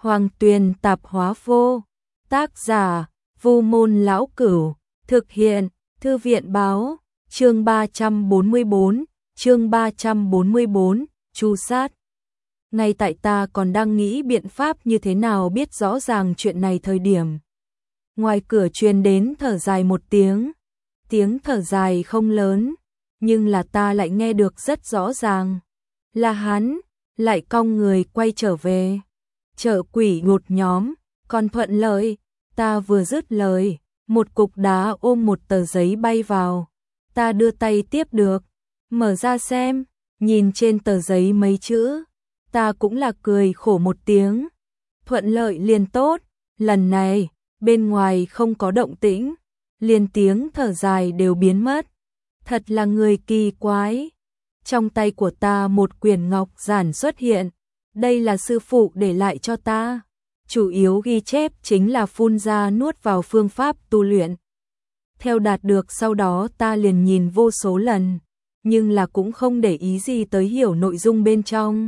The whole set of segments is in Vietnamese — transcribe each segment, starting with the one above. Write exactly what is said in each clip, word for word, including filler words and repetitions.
Hoàng Tuyền Tạp Hóa Vô. Tác giả: Vu Môn Lão Cửu. Thực hiện: Thư viện báo. Chương ba trăm bốn mươi bốn, chương ba trăm bốn mươi bốn, tru sát. Ngay tại ta còn đang nghĩ biện pháp như thế nào biết rõ ràng chuyện này thời điểm. Ngoài cửa truyền đến thở dài một tiếng. Tiếng thở dài không lớn, nhưng là ta lại nghe được rất rõ ràng. Là hắn, lại cong người quay trở về. Chợ quỷ ngột nhóm, còn thuận lợi. Ta vừa dứt lời, một cục đá ôm một tờ giấy bay vào. Ta đưa tay tiếp được, mở ra xem, nhìn trên tờ giấy mấy chữ. Ta cũng là cười khổ một tiếng. Thuận lợi liền tốt, lần này, bên ngoài không có động tĩnh, liền tiếng thở dài đều biến mất. Thật là người kỳ quái. Trong tay của ta một quyển ngọc giản xuất hiện. Đây là sư phụ để lại cho ta. Chủ yếu ghi chép chính là phun ra nuốt vào phương pháp tu luyện. Theo đạt được sau đó ta liền nhìn vô số lần, nhưng là cũng không để ý gì tới hiểu nội dung bên trong.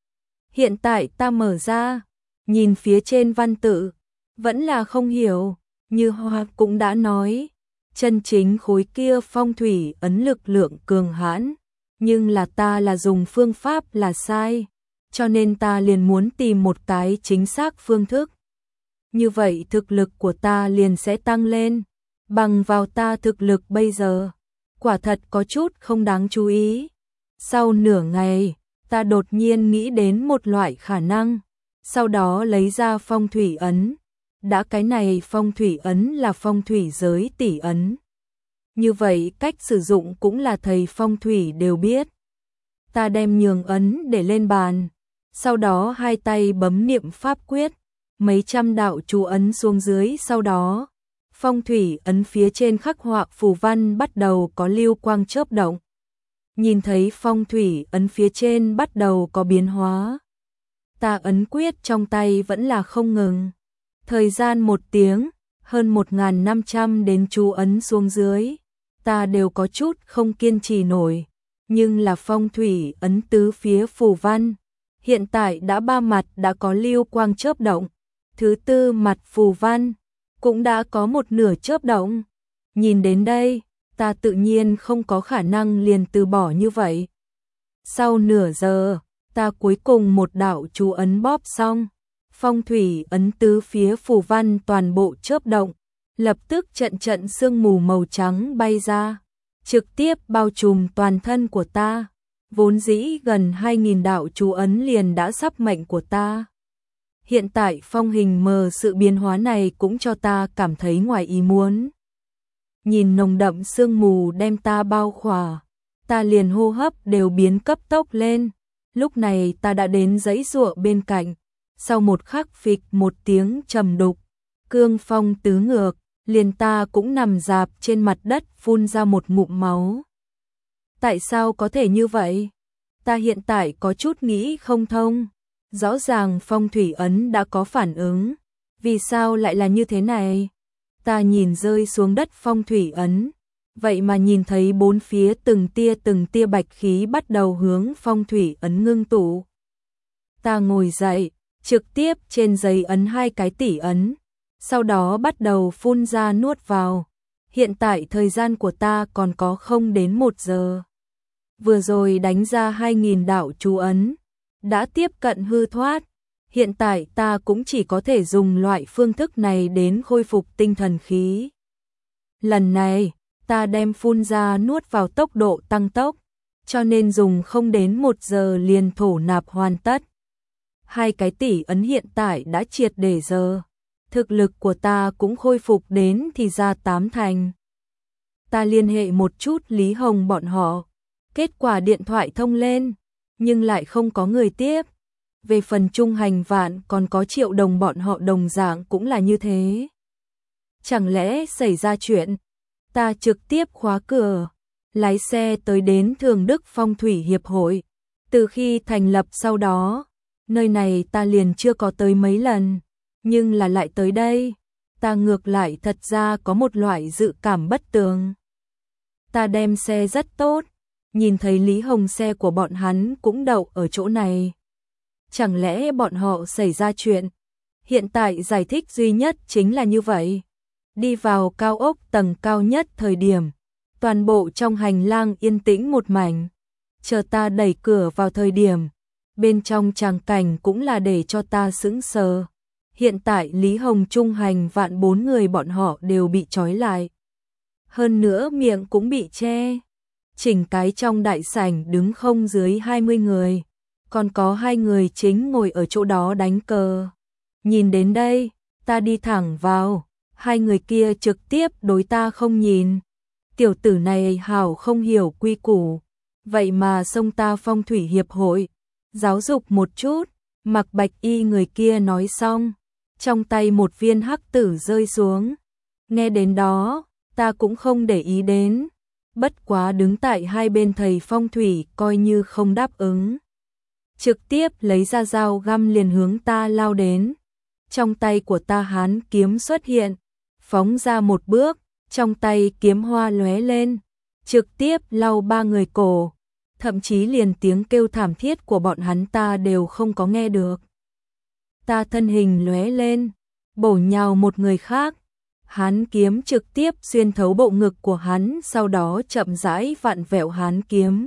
Hiện tại ta mở ra, nhìn phía trên văn tự, vẫn là không hiểu, như Hoa cũng đã nói, chân chính khối kia phong thủy ấn lực lượng cường hãn, nhưng là ta là dùng phương pháp là sai, cho nên ta liền muốn tìm một cái chính xác phương thức. Như vậy thực lực của ta liền sẽ tăng lên, bằng vào ta thực lực bây giờ, quả thật có chút không đáng chú ý. Sau nửa ngày, ta đột nhiên nghĩ đến một loại khả năng, sau đó lấy ra phong thủy ấn. Đã cái này phong thủy ấn là phong thủy giới tỷ ấn. Như vậy cách sử dụng cũng là thầy phong thủy đều biết. Ta đem nhường ấn để lên bàn, sau đó hai tay bấm niệm pháp quyết, mấy trăm đạo chú ấn xuống dưới, sau đó phong thủy ấn phía trên khắc họa phù văn bắt đầu có lưu quang chớp động. Nhìn thấy phong thủy ấn phía trên bắt đầu có biến hóa. Ta ấn quyết trong tay vẫn là không ngừng. Thời gian một tiếng, hơn một nghìn năm trăm đến chú ấn xuống dưới, ta đều có chút không kiên trì nổi. Nhưng là phong thủy ấn tứ phía phù văn, hiện tại đã ba mặt đã có lưu quang chớp động. Thứ tư mặt phù văn, cũng đã có một nửa chớp động. Nhìn đến đây, ta tự nhiên không có khả năng liền từ bỏ như vậy. Sau nửa giờ, ta cuối cùng một đạo chú ấn bóp xong. Phong thủy ấn tứ phía phù văn toàn bộ chớp động, lập tức trận trận sương mù màu trắng bay ra, trực tiếp bao trùm toàn thân của ta. Vốn dĩ gần hai nghìn đạo chú ấn liền đã sắp mệnh của ta. Hiện tại phong hình mờ, sự biến hóa này cũng cho ta cảm thấy ngoài ý muốn. Nhìn nồng đậm sương mù đem ta bao khỏa, ta liền hô hấp đều biến cấp tốc lên. Lúc này ta đã đến giấy giụa bên cạnh. Sau một khắc phịch một tiếng trầm đục, cương phong tứ ngược, liền ta cũng nằm rạp trên mặt đất phun ra một ngụm máu. Tại sao có thể như vậy? Ta hiện tại có chút nghĩ không thông. Rõ ràng phong thủy ấn đã có phản ứng, vì sao lại là như thế này? Ta nhìn rơi xuống đất phong thủy ấn, vậy mà nhìn thấy bốn phía từng tia từng tia bạch khí bắt đầu hướng phong thủy ấn ngưng tụ. Ta ngồi dậy, trực tiếp trên giấy ấn hai cái tỷ ấn, sau đó bắt đầu phun ra nuốt vào. Hiện tại thời gian của ta còn có không đến một giờ. Vừa rồi đánh ra hai nghìn đạo chú ấn, đã tiếp cận hư thoát. Hiện tại ta cũng chỉ có thể dùng loại phương thức này đến khôi phục tinh thần khí. Lần này, ta đem phun ra nuốt vào tốc độ tăng tốc, cho nên dùng không đến một giờ liền thổ nạp hoàn tất. Hai cái tỷ ấn hiện tại đã triệt để giờ. Thực lực của ta cũng khôi phục đến thì ra tám thành. Ta liên hệ một chút Lý Hồng bọn họ. Kết quả điện thoại thông lên, nhưng lại không có người tiếp. Về phần Trung Hành Vạn còn có Triệu Đồng bọn họ đồng dạng cũng là như thế. Chẳng lẽ xảy ra chuyện? Ta trực tiếp khóa cửa, lái xe tới đến Thường Đức Phong Thủy Hiệp hội. Từ khi thành lập sau đó, nơi này ta liền chưa có tới mấy lần, nhưng là lại tới đây, ta ngược lại thật ra có một loại dự cảm bất tường. Ta đem xe rất tốt, nhìn thấy Lý Hồng xe của bọn hắn cũng đậu ở chỗ này. Chẳng lẽ bọn họ xảy ra chuyện? Hiện tại giải thích duy nhất chính là như vậy. Đi vào cao ốc tầng cao nhất thời điểm, toàn bộ trong hành lang yên tĩnh một mảnh. Chờ ta đẩy cửa vào thời điểm, bên trong tràng cảnh cũng là để cho ta sững sờ. Hiện tại Lý Hồng Trung hành vạn bốn người bọn họ đều bị trói lại. Hơn nữa miệng cũng bị che. Chỉnh cái trong đại sảnh đứng không dưới hai mươi người. Còn có hai người chính ngồi ở chỗ đó đánh cờ. Nhìn đến đây, ta đi thẳng vào. Hai người kia trực tiếp đối ta không nhìn. Tiểu tử này hảo không hiểu quy củ. Vậy mà xông ta phong thủy hiệp hội. Giáo dục một chút, mặc bạch y người kia nói xong. Trong tay một viên hắc tử rơi xuống. Nghe đến đó, ta cũng không để ý đến. Bất quá đứng tại hai bên thầy phong thủy coi như không đáp ứng. Trực tiếp lấy ra dao găm liền hướng ta lao đến. Trong tay của ta hán kiếm xuất hiện. Phóng ra một bước, trong tay kiếm hoa lóe lên. Trực tiếp lau ba người cổ. Thậm chí liền tiếng kêu thảm thiết của bọn hắn ta đều không có nghe được. Ta thân hình lóe lên, bổ nhào một người khác. Hán kiếm trực tiếp xuyên thấu bộ ngực của hắn, sau đó chậm rãi vặn vẹo hán kiếm.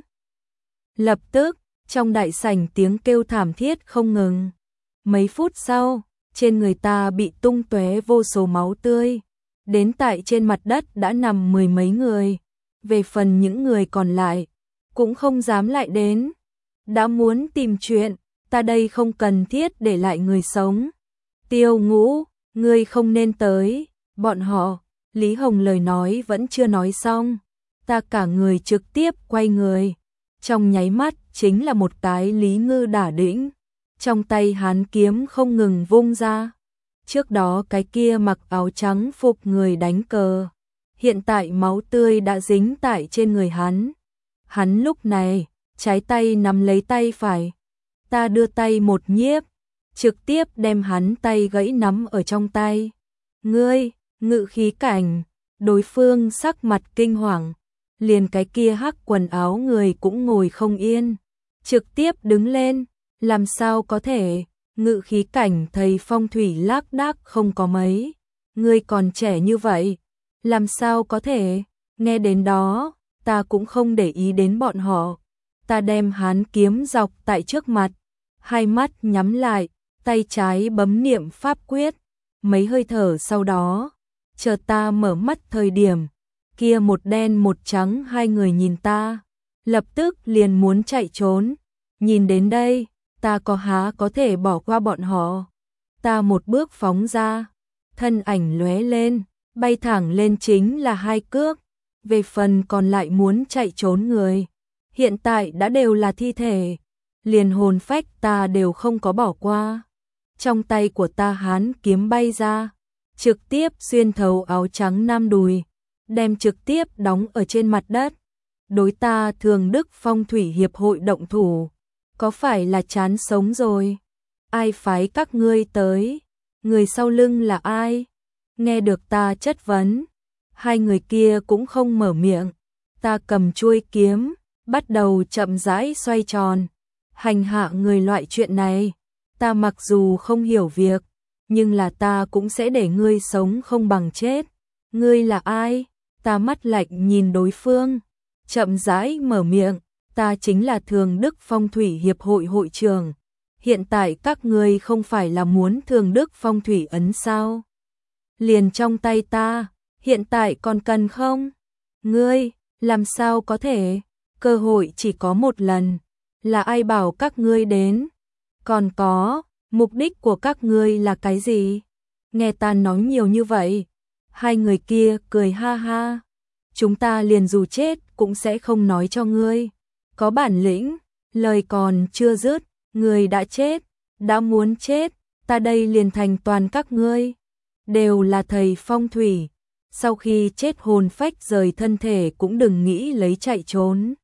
Lập tức, trong đại sảnh tiếng kêu thảm thiết không ngừng. Mấy phút sau, trên người ta bị tung tóe vô số máu tươi. Đến tại trên mặt đất đã nằm mười mấy người. Về phần những người còn lại, cũng không dám lại đến. Đã muốn tìm chuyện, ta đây không cần thiết để lại người sống. Tiêu Ngũ, ngươi không nên tới. Bọn họ, Lý Hồng lời nói vẫn chưa nói xong. Ta cả người trực tiếp quay người. Trong nháy mắt chính là một cái Lý Ngư đả đĩnh. Trong tay hán kiếm không ngừng vung ra. Trước đó cái kia mặc áo trắng phục người đánh cờ. Hiện tại máu tươi đã dính tại trên người hắn. Hắn lúc này, trái tay nắm lấy tay phải. Ta đưa tay một nhiếp, trực tiếp đem hắn tay gãy nắm ở trong tay. Ngươi, ngự khí cảnh, đối phương sắc mặt kinh hoàng. Liền cái kia hắc quần áo người cũng ngồi không yên. Trực tiếp đứng lên, làm sao có thể, ngự khí cảnh thầy phong thủy lác đác không có mấy. Ngươi còn trẻ như vậy, làm sao có thể, nghe đến đó. Ta cũng không để ý đến bọn họ. Ta đem hán kiếm dọc tại trước mặt. Hai mắt nhắm lại. Tay trái bấm niệm pháp quyết. Mấy hơi thở sau đó. Chờ ta mở mắt thời điểm. Kia một đen một trắng hai người nhìn ta. Lập tức liền muốn chạy trốn. Nhìn đến đây. Ta có há có thể bỏ qua bọn họ. Ta một bước phóng ra. Thân ảnh lóe lên. Bay thẳng lên chính là hai cước. Về phần còn lại muốn chạy trốn người, hiện tại đã đều là thi thể, liền hồn phách ta đều không có bỏ qua. Trong tay của ta hán kiếm bay ra, trực tiếp xuyên thấu áo trắng nam đùi, đem trực tiếp đóng ở trên mặt đất. Đối ta Thường Đức Phong Thủy Hiệp hội động thủ, có phải là chán sống rồi? Ai phái các ngươi tới? Người sau lưng là ai? Nghe được ta chất vấn, hai người kia cũng không mở miệng. Ta cầm chuôi kiếm, bắt đầu chậm rãi xoay tròn. Hành hạ người loại chuyện này, ta mặc dù không hiểu việc, nhưng là ta cũng sẽ để ngươi sống không bằng chết. Ngươi là ai? Ta mắt lạnh nhìn đối phương, chậm rãi mở miệng. Ta chính là Thường Đức Phong Thủy Hiệp hội hội trưởng. Hiện tại các ngươi không phải là muốn Thường Đức Phong Thủy ấn sao? Liền trong tay ta. Hiện tại còn cần không? Ngươi, làm sao có thể? Cơ hội chỉ có một lần. Là ai bảo các ngươi đến? Còn có, mục đích của các ngươi là cái gì? Nghe ta nói nhiều như vậy. Hai người kia cười ha ha. Chúng ta liền dù chết cũng sẽ không nói cho ngươi. Có bản lĩnh, lời còn chưa dứt, ngươi đã chết, đã muốn chết, ta đây liền thành toàn các ngươi. Đều là thầy phong thủy. Sau khi chết hồn phách rời thân thể cũng đừng nghĩ lấy chạy trốn.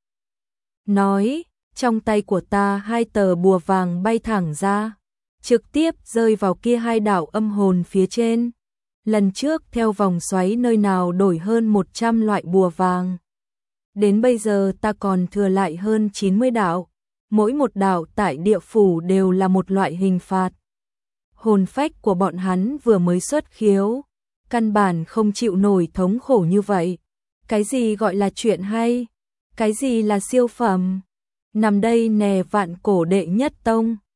Nói, trong tay của ta hai tờ bùa vàng bay thẳng ra, trực tiếp rơi vào kia hai đạo âm hồn phía trên. Lần trước theo vòng xoáy nơi nào đổi hơn một trăm loại bùa vàng. Đến bây giờ ta còn thừa lại hơn chín mươi đạo, mỗi một đạo tại địa phủ đều là một loại hình phạt. hồn phách của bọn hắn vừa mới xuất khiếu, căn bản không chịu nổi thống khổ như vậy. Cái gì gọi là chuyện hay? Cái gì là siêu phẩm? Nằm đây nè vạn cổ đệ nhất tông.